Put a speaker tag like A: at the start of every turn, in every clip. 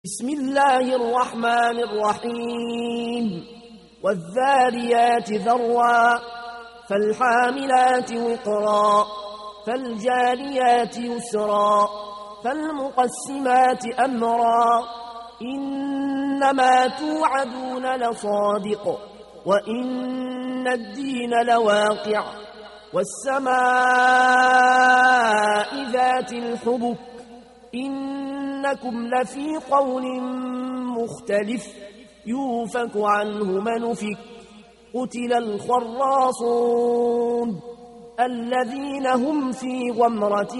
A: بسم الله الرحمن الرحيم والذاريات ذروا فالحاملات وقرا فالجاريات يسرا فالمقسمات أمرا إنما توعدون لصادق وإن الدين لواقع والسماء ذات الحبك إنكم لفي قول مختلف يوفك عنه من أفك قتل الخراصون الذين هم في غمرة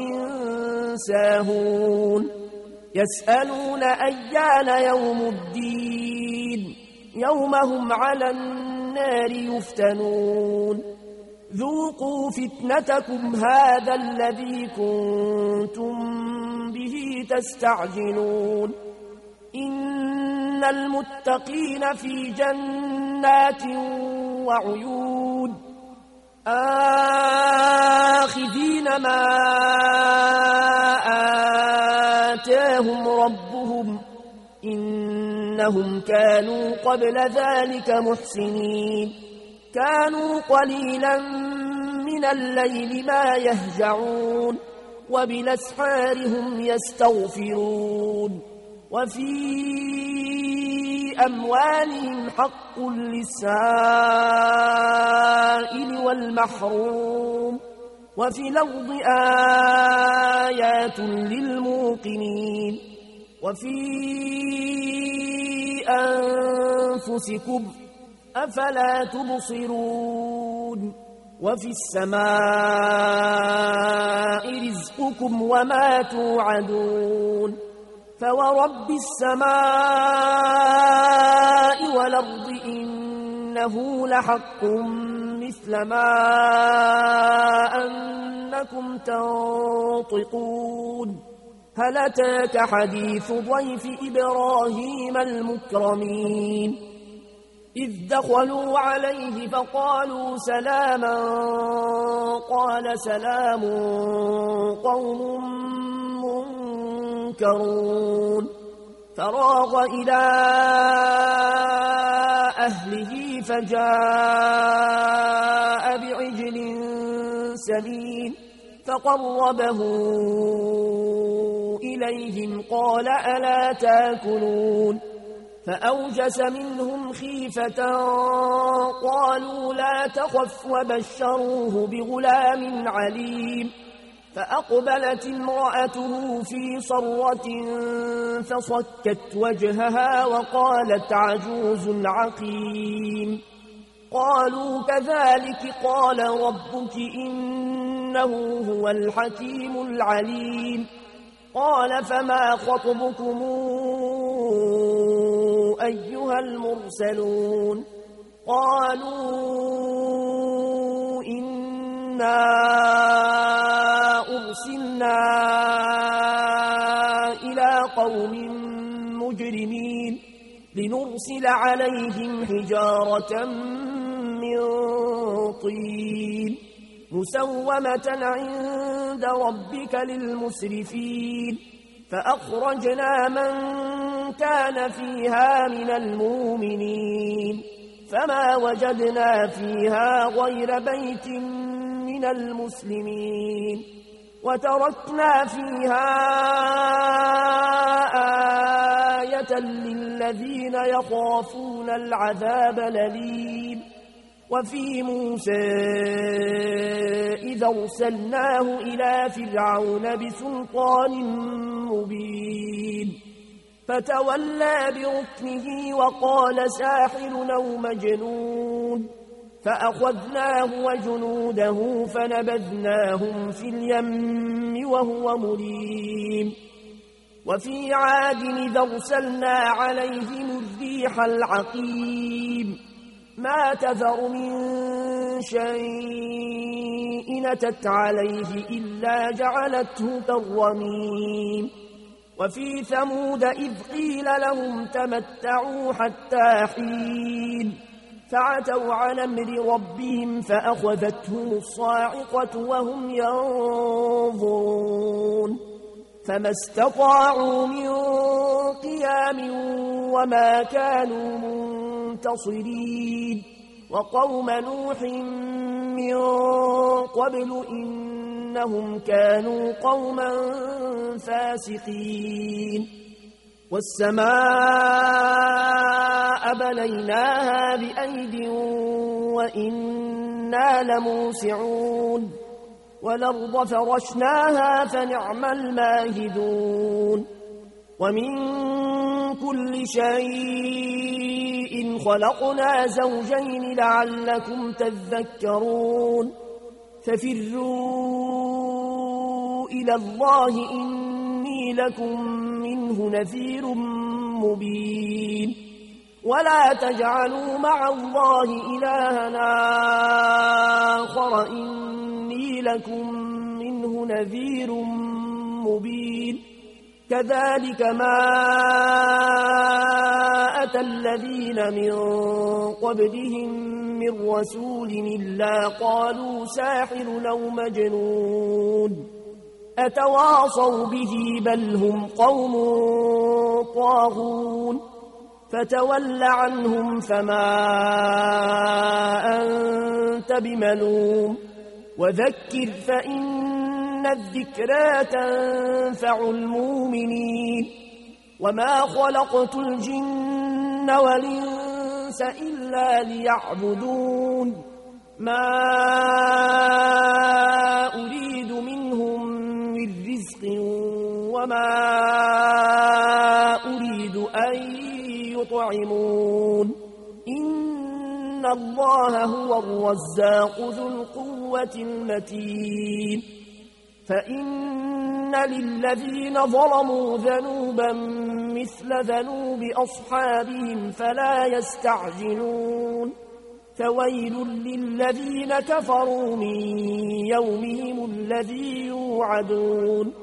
A: ساهون يسألون أيان يوم الدين يوم هم على النار يفتنون ذوقوا فتنتكم هذا الذي كنتم به تستعجلون إن المتقين في جنات وعيون آخذين ما آتاهم ربهم إنهم كانوا قبل ذلك محسنين كانوا قليلا من الليل ما يهجعون وبالأسحار هم يستغفرون وفي أموالهم حق للسائل والمحروم وفي الأرض آيات للموقنين وفي أنفسكم أفلا تبصرون وفي السماء رزقكم وما توعدون فورب السماء والأرض إنه لحق مثل ما أنكم تنطقون هل أتاك حديث ضيف إبراهيم المكرمين إذ دخلوا عليه فقالوا سلاما قال سلام قوم منكرون فراغ إلى أهله فجاء بعجل سمين فقربه إليهم قال ألا تاكلون فأوجس منهم خيفة قالوا لا تخف وبشروه بغلام عليم فأقبلت امرأته في صرة فصكت وجهها وقالت عجوز عقيم قالوا كذلك قال ربك إنه هو الحكيم العليم قال فما خطبكم أيها المرسلون قالوا إنا أرسلنا إلى قوم مجرمين لنرسل عليهم حجارة من طين مسومة عند ربك للمسرفين فأخرجنا من كان فيها من المؤمنين فما وجدنا فيها غير بيت من المسلمين وتركنا فيها آية للذين يخافون العذاب الأليم وفي موسى إذا أرسلناه إلى فرعون بسلطان مبين فتولى بركنه وقال ساحر أو مجنون فأخذناه وجنوده فنبذناهم في اليم وهو مليم وفي عاد إذا أرسلنا عليهم الريح العقيم ما تذر من شيء أتت عليه إلا جعلته كالرميم وفي ثمود إذ قيل لهم تمتعوا حتى حين فعتوا عن أمر ربهم فأخذتهم الصاعقة وهم ينظرون فما استطاعوا من قيام وما كانوا منتصرين وقوم نوح من قبل إنهم كانوا قوما فاسقين والسماء بنيناها بأيد وإنا لموسعون والأرض فرشناها فنعم الماهدون ومن كل شيء خلقنا زوجين لعلكم تذكرون ففروا إلى الله إني لكم منه نذير مبين ولا تجعلوا مع الله إلهنا آخر إني لكم منه نذير مبين كذلك ما أتى الذين من قبلهم من رسول إلا قالوا ساحر أو مجنون أتواصوا به بل هم قوم طاغون فتول عنهم فما أنت بملوم وذكر فإن الذكرى تنفع المؤمنين وما خلقت الجن والإنس إلا ليعبدون ما أريد منهم من رزق وما أريد أن يطعمون إن الله هو الرزاق ذو القوة المتين فإن للذين ظلموا ذنوبا مثل ذنوب أصحابهم فلا يستعجلون فويل للذين كفروا من يومهم الذي يوعدون